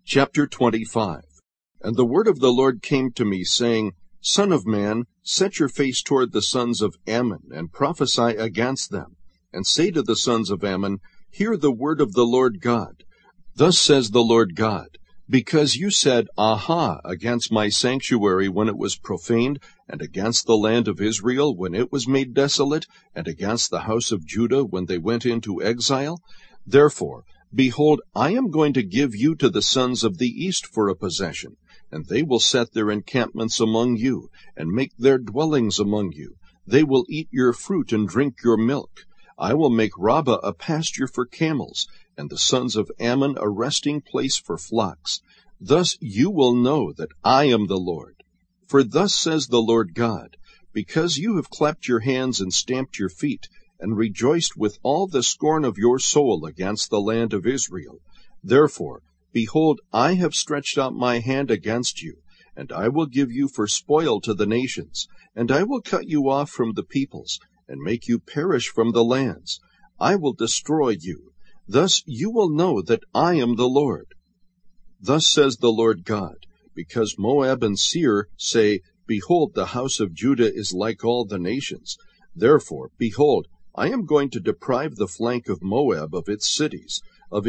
Chapter 25. And the word of the Lord came to me, saying, Son of man, set your face toward the sons of Ammon, and prophesy against them. And say to the sons of Ammon, Hear the word of the Lord God. Thus says the Lord God, Because you said, Aha, against my sanctuary when it was profaned, and against the land of Israel when it was made desolate, and against the house of Judah when they went into exile, therefore, behold, I am going to give you to the sons of the east for a possession, and they will set their encampments among you, and make their dwellings among you. They will eat your fruit and drink your milk. I will make Rabbah a pasture for camels, and the sons of Ammon a resting place for flocks. Thus you will know that I am the Lord. For thus says the Lord God, Because you have clapped your hands and stamped your feet, and rejoiced with all the scorn of your soul against the land of Israel. Therefore, behold, I have stretched out my hand against you, and I will give you for spoil to the nations, and I will cut you off from the peoples, and make you perish from the lands. I will destroy you. Thus you will know that I am the Lord. Thus says the Lord God, Because Moab and Seir say, Behold, the house of Judah is like all the nations. Therefore, behold, I am going to deprive the flank of Moab of its cities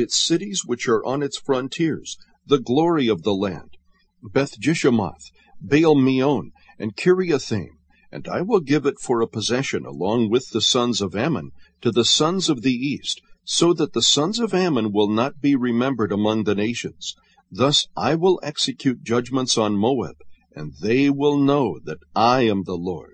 which are on its frontiers, the glory of the land, Beth-Jeshimoth, Baal-Meon, and Kiriathaim, and I will give it for a possession along with the sons of Ammon to the sons of the east, so that the sons of Ammon will not be remembered among the nations. Thus I will execute judgments on Moab, and they will know that I am the Lord.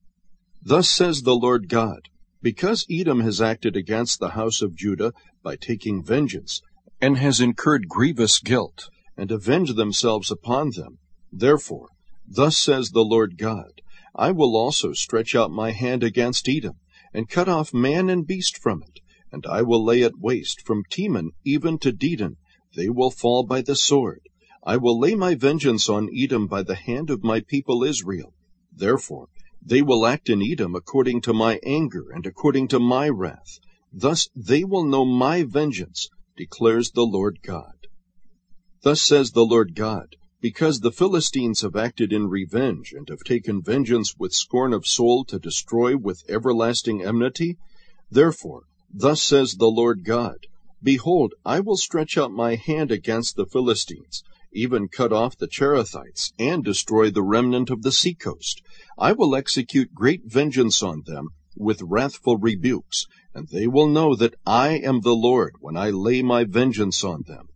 Thus says the Lord God, Because Edom has acted against the house of Judah by taking vengeance, and has incurred grievous guilt, and avenged themselves upon them, therefore, thus says the Lord God, I will also stretch out my hand against Edom, and cut off man and beast from it, and I will lay it waste from Teman even to Dedan. They will fall by the sword. I will lay my vengeance on Edom by the hand of my people Israel. Therefore, they will act in Edom according to my anger and according to my wrath. Thus they will know my vengeance, declares the Lord God. Thus says the Lord God, Because the Philistines have acted in revenge, and have taken vengeance with scorn of soul to destroy with everlasting enmity, therefore, thus says the Lord God, Behold, I will stretch out my hand against the Philistines, even cut off the Cherethites, and destroy the remnant of the seacoast. I will execute great vengeance on them with wrathful rebukes, and they will know that I am the Lord when I lay my vengeance on them.